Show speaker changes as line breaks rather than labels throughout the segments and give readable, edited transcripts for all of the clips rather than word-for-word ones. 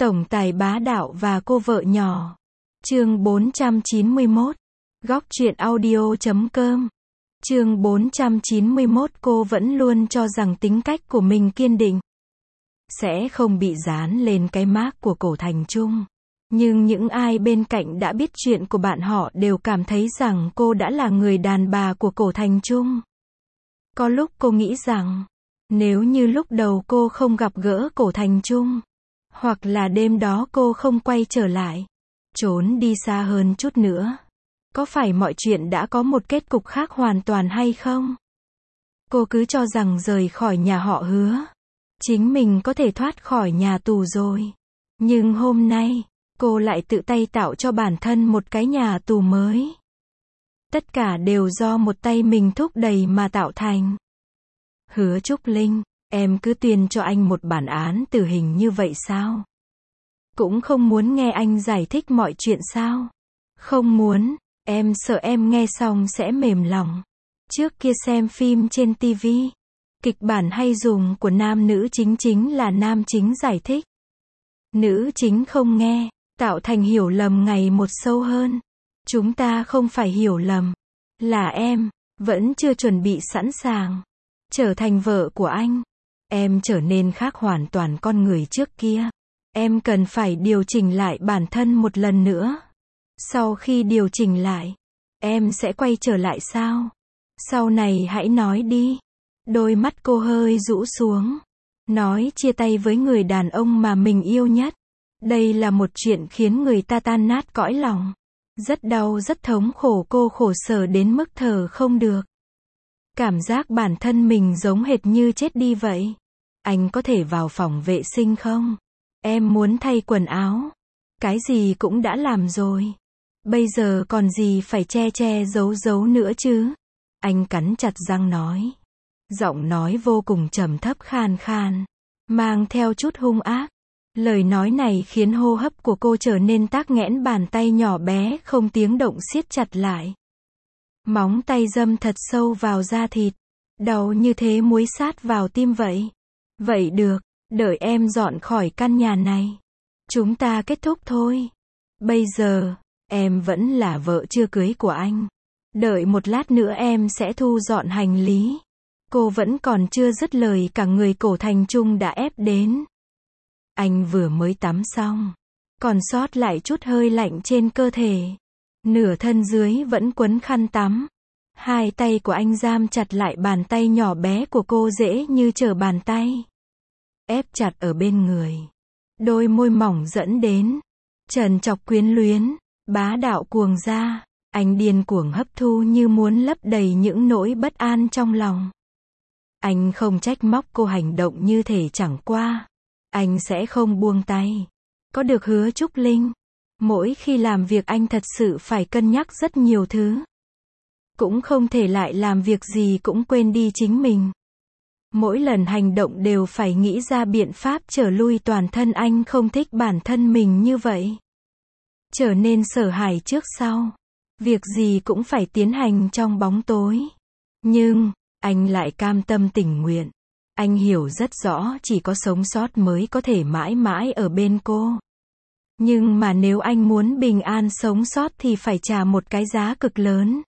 Tổng tài bá đạo và cô vợ nhỏ. Chương 491. Góc truyện audio.com. Chương 491. Cô vẫn luôn cho rằng tính cách của mình kiên định, sẽ không bị dán lên cái mác của Cổ Thành Trung. Nhưng những ai bên cạnh đã biết chuyện của bạn họ đều cảm thấy rằng cô đã là người đàn bà của Cổ Thành Trung. Có lúc cô nghĩ rằng, nếu như lúc đầu cô không gặp gỡ Cổ Thành Trung, hoặc là đêm đó cô không quay trở lại, trốn đi xa hơn chút nữa, có phải mọi chuyện đã có một kết cục khác hoàn toàn hay không? Cô cứ cho rằng rời khỏi nhà họ Hứa, chính mình có thể thoát khỏi nhà tù rồi. Nhưng hôm nay, cô lại tự tay tạo cho bản thân một cái nhà tù mới. Tất cả đều do một tay mình thúc đẩy mà tạo thành. Hứa Trúc Linh, em cứ tuyên cho anh một bản án tử hình như vậy sao? Cũng không muốn nghe anh giải thích mọi chuyện sao? Không muốn, em sợ em nghe xong sẽ mềm lòng. Trước kia xem phim trên TV, kịch bản hay dùng của nam nữ chính chính là nam chính giải thích. Nữ chính không nghe, tạo thành hiểu lầm ngày một sâu hơn. Chúng ta không phải hiểu lầm, là em vẫn chưa chuẩn bị sẵn sàng trở thành vợ của anh. Em trở nên khác hoàn toàn con người trước kia. Em cần phải điều chỉnh lại bản thân một lần nữa. Sau khi điều chỉnh lại, em sẽ quay trở lại sao? Sau này hãy nói đi. Đôi mắt cô hơi rũ xuống. Nói chia tay với người đàn ông mà mình yêu nhất. Đây là một chuyện khiến người ta tan nát cõi lòng. Rất đau, rất thống khổ, cô khổ sở đến mức thở không được. Cảm giác bản thân mình giống hệt như chết đi vậy. Anh có thể vào phòng vệ sinh không? Em muốn thay quần áo. Cái gì cũng đã làm rồi. Bây giờ còn gì phải che che giấu giấu nữa chứ? Anh cắn chặt răng nói. Giọng nói vô cùng trầm thấp khan khan, mang theo chút hung ác. Lời nói này khiến hô hấp của cô trở nên tắc nghẽn, bàn tay nhỏ bé không tiếng động siết chặt lại. Móng tay dâm thật sâu vào da thịt. Đau như thế muối sát vào tim vậy. Vậy được, đợi em dọn khỏi căn nhà này, chúng ta kết thúc thôi. Bây giờ, em vẫn là vợ chưa cưới của anh. Đợi một lát nữa em sẽ thu dọn hành lý. Cô vẫn còn chưa dứt lời, cả người Cổ Thành Trung đã ép đến. Anh vừa mới tắm xong, còn sót lại chút hơi lạnh trên cơ thể. Nửa thân dưới vẫn quấn khăn tắm. Hai tay của anh giam chặt lại bàn tay nhỏ bé của cô dễ như trở bàn tay. Ép chặt ở bên người. Đôi môi mỏng dẫn đến trần trọc quyến luyến, bá đạo cuồng ra. Anh điên cuồng hấp thu như muốn lấp đầy những nỗi bất an trong lòng. Anh không trách móc cô hành động như thể chẳng qua. Anh sẽ không buông tay. Có được Hứa Trúc Linh, mỗi khi làm việc anh thật sự phải cân nhắc rất nhiều thứ. Cũng không thể lại làm việc gì cũng quên đi chính mình. Mỗi lần hành động đều phải nghĩ ra biện pháp trở lui toàn thân. Anh không thích bản thân mình như vậy. Trở nên sợ hãi trước sau. Việc gì cũng phải tiến hành trong bóng tối. Nhưng, anh lại cam tâm tình nguyện. Anh hiểu rất rõ chỉ có sống sót mới có thể mãi mãi ở bên cô. Nhưng mà nếu anh muốn bình an sống sót thì phải trả một cái giá cực lớn.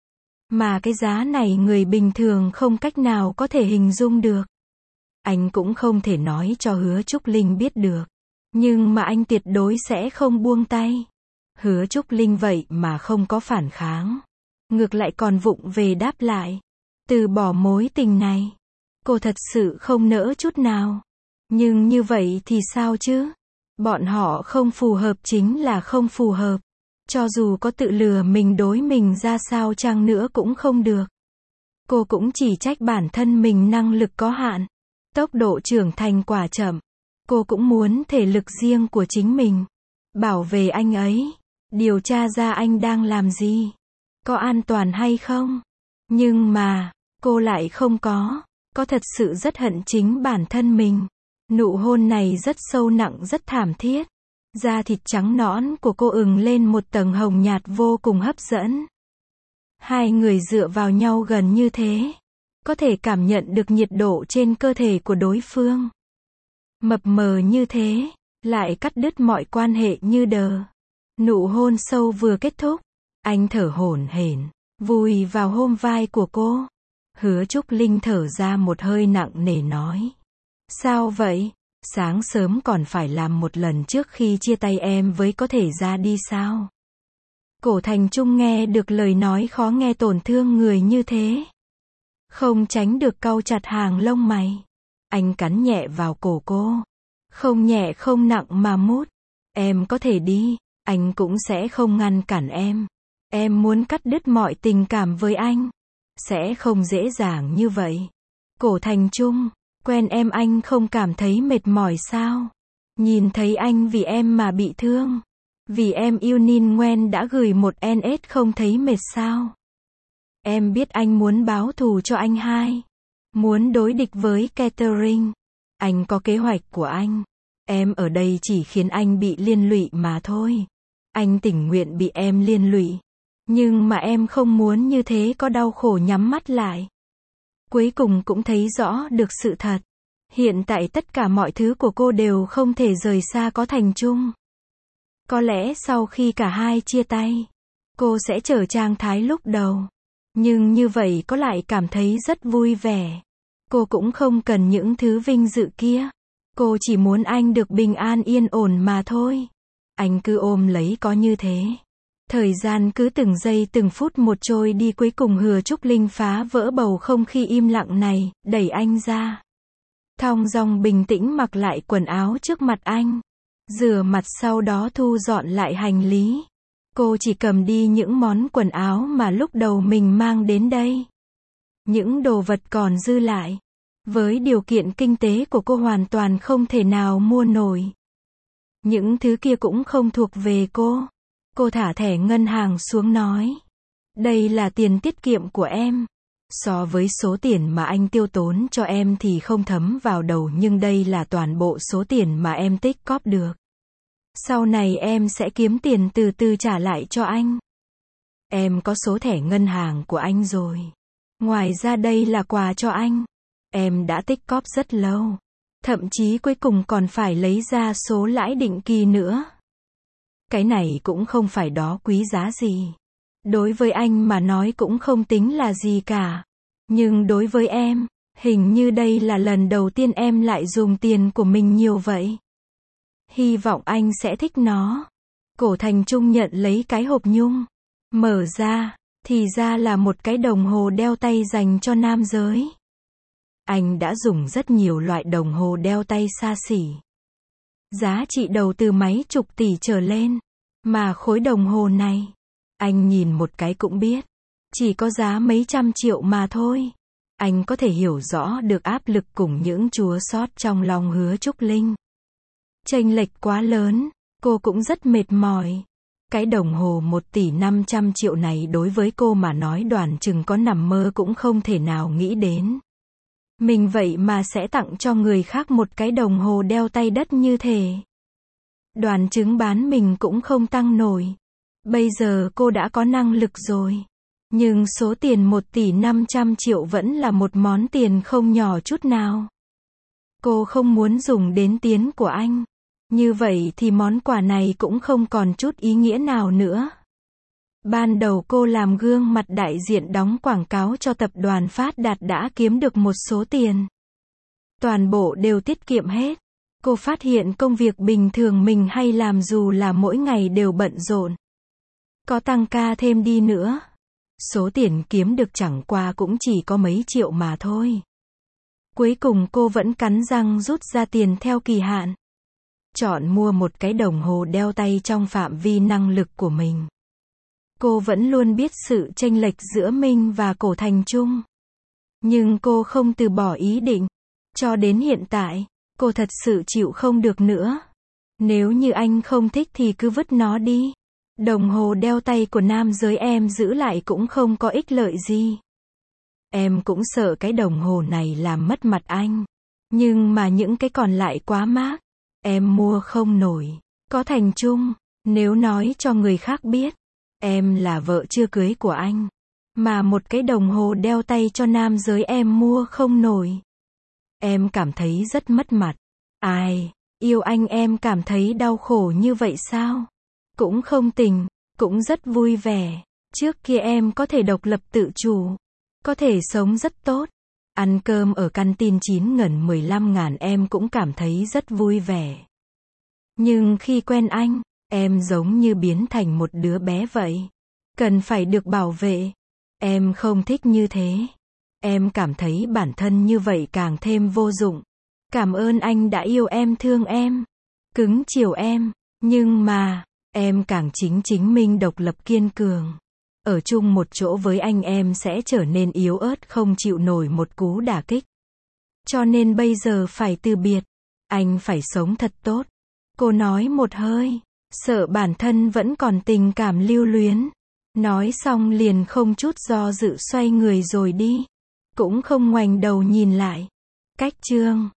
Mà cái giá này người bình thường không cách nào có thể hình dung được. Anh cũng không thể nói cho Hứa Trúc Linh biết được. Nhưng mà anh tuyệt đối sẽ không buông tay. Hứa Trúc Linh vậy mà không có phản kháng. Ngược lại còn vụng về đáp lại. Từ bỏ mối tình này. Cô thật sự không nỡ chút nào. Nhưng như vậy thì sao chứ? Bọn họ không phù hợp chính là không phù hợp. Cho dù có tự lừa mình đối mình ra sao chăng nữa cũng không được. Cô cũng chỉ trách bản thân mình năng lực có hạn. Tốc độ trưởng thành quả chậm. Cô cũng muốn thể lực riêng của chính mình. Bảo vệ anh ấy. Điều tra ra anh đang làm gì. Có an toàn hay không. Nhưng mà, cô lại không có. Có thật sự rất hận chính bản thân mình. Nụ hôn này rất sâu nặng, rất thảm thiết. Da thịt trắng nõn của cô ửng lên một tầng hồng nhạt vô cùng hấp dẫn. Hai người dựa vào nhau gần như thế. Có thể cảm nhận được nhiệt độ trên cơ thể của đối phương. Mập mờ như thế, lại cắt đứt mọi quan hệ như đờ. Nụ hôn sâu vừa kết thúc, anh thở hổn hển, vùi vào hôm vai của cô. Hứa Trúc Linh thở ra một hơi nặng nề nói. Sao vậy? Sáng sớm còn phải làm một lần trước khi chia tay em với có thể ra đi sao? Cổ Thành Trung nghe được lời nói khó nghe tổn thương người như thế. Không tránh được cau chặt hàng lông mày. Anh cắn nhẹ vào cổ cô. Không nhẹ không nặng mà mút. Em có thể đi, anh cũng sẽ không ngăn cản em. Em muốn cắt đứt mọi tình cảm với anh. Sẽ không dễ dàng như vậy. Cổ Thành Trung, quen em anh không cảm thấy mệt mỏi sao? Nhìn thấy anh vì em mà bị thương. Vì em yêu Ninh Ngoen đã gửi một NS không thấy mệt sao? Em biết anh muốn báo thù cho anh hai. Muốn đối địch với Catherine. Anh có kế hoạch của anh. Em ở đây chỉ khiến anh bị liên lụy mà thôi. Anh tình nguyện bị em liên lụy. Nhưng mà em không muốn như thế, có đau khổ nhắm mắt lại. Cuối cùng cũng thấy rõ được sự thật. Hiện tại tất cả mọi thứ của cô đều không thể rời xa Có Thành Trung. Có lẽ sau khi cả hai chia tay, cô sẽ trở trạng thái lúc đầu. Nhưng như vậy có lại cảm thấy rất vui vẻ. Cô cũng không cần những thứ vinh dự kia. Cô chỉ muốn anh được bình an yên ổn mà thôi. Anh cứ ôm lấy có như thế. Thời gian cứ từng giây từng phút một trôi đi, cuối cùng Hứa Trúc Linh phá vỡ bầu không khí im lặng này, đẩy anh ra. Thong dong bình tĩnh mặc lại quần áo trước mặt anh. Rửa mặt sau đó thu dọn lại hành lý. Cô chỉ cầm đi những món quần áo mà lúc đầu mình mang đến đây. Những đồ vật còn dư lại. Với điều kiện kinh tế của cô hoàn toàn không thể nào mua nổi. Những thứ kia cũng không thuộc về cô. Cô thả thẻ ngân hàng xuống nói. Đây là tiền tiết kiệm của em. So với số tiền mà anh tiêu tốn cho em thì không thấm vào đầu, nhưng đây là toàn bộ số tiền mà em tích cóp được. Sau này em sẽ kiếm tiền từ từ trả lại cho anh. Em có số thẻ ngân hàng của anh rồi. Ngoài ra đây là quà cho anh. Em đã tích cóp rất lâu. Thậm chí cuối cùng còn phải lấy ra số lãi định kỳ nữa. Cái này cũng không phải đó quý giá gì. Đối với anh mà nói cũng không tính là gì cả. Nhưng đối với em, hình như đây là lần đầu tiên em lại dùng tiền của mình nhiều vậy. Hy vọng anh sẽ thích nó. Cổ Thành Trung nhận lấy cái hộp nhung. Mở ra, thì ra là một cái đồng hồ đeo tay dành cho nam giới. Anh đã dùng rất nhiều loại đồng hồ đeo tay xa xỉ. Giá trị đầu từ mấy chục tỷ trở lên. Mà khối đồng hồ này, anh nhìn một cái cũng biết, chỉ có giá mấy trăm triệu mà thôi. Anh có thể hiểu rõ được áp lực cùng những chua xót trong lòng Hứa Trúc Linh. Chênh lệch quá lớn, cô cũng rất mệt mỏi. Cái đồng hồ 1 tỷ 500 triệu này đối với cô mà nói đoán chừng có nằm mơ cũng không thể nào nghĩ đến. Mình vậy mà sẽ tặng cho người khác một cái đồng hồ đeo tay đất như thế. Đoán chừng bán mình cũng không tăng nổi. Bây giờ cô đã có năng lực rồi. Nhưng số tiền 1 tỷ 500 triệu vẫn là một món tiền không nhỏ chút nào. Cô không muốn dùng đến tiền của anh. Như vậy thì món quà này cũng không còn chút ý nghĩa nào nữa. Ban đầu cô làm gương mặt đại diện đóng quảng cáo cho tập đoàn Phát Đạt đã kiếm được một số tiền. Toàn bộ đều tiết kiệm hết. Cô phát hiện công việc bình thường mình hay làm dù là mỗi ngày đều bận rộn. Có tăng ca thêm đi nữa. Số tiền kiếm được chẳng qua cũng chỉ có mấy triệu mà thôi. Cuối cùng cô vẫn cắn răng rút ra tiền theo kỳ hạn. Chọn mua một cái đồng hồ đeo tay trong phạm vi năng lực của mình. Cô vẫn luôn biết sự chênh lệch giữa mình và Cổ Thành Trung. Nhưng cô không từ bỏ ý định. Cho đến hiện tại, cô thật sự chịu không được nữa. Nếu như anh không thích thì cứ vứt nó đi. Đồng hồ đeo tay của nam giới em giữ lại cũng không có ích lợi gì. Em cũng sợ cái đồng hồ này làm mất mặt anh. Nhưng mà những cái còn lại quá mác. Em mua không nổi. Có Thành Trung, nếu nói cho người khác biết, em là vợ chưa cưới của anh, mà một cái đồng hồ đeo tay cho nam giới em mua không nổi, em cảm thấy rất mất mặt. Ai, Yêu anh em cảm thấy đau khổ như vậy sao? Cũng không tình, cũng rất vui vẻ. Trước kia em có thể độc lập tự chủ, có thể sống rất tốt. Ăn cơm ở canteen 9.000 em cũng cảm thấy rất vui vẻ. Nhưng khi quen anh, em giống như biến thành một đứa bé vậy. Cần phải được bảo vệ. Em không thích như thế. Em cảm thấy bản thân như vậy càng thêm vô dụng. Cảm ơn anh đã yêu em, thương em, cứng chiều em. Nhưng mà, em càng chính mình độc lập kiên cường. Ở chung một chỗ với anh em sẽ trở nên yếu ớt không chịu nổi một cú đả kích. Cho nên bây giờ phải từ biệt. Anh phải sống thật tốt. Cô nói một hơi, sợ bản thân vẫn còn tình cảm lưu luyến. Nói xong liền không chút do dự xoay người rồi đi. Cũng không ngoảnh đầu nhìn lại. Cách chương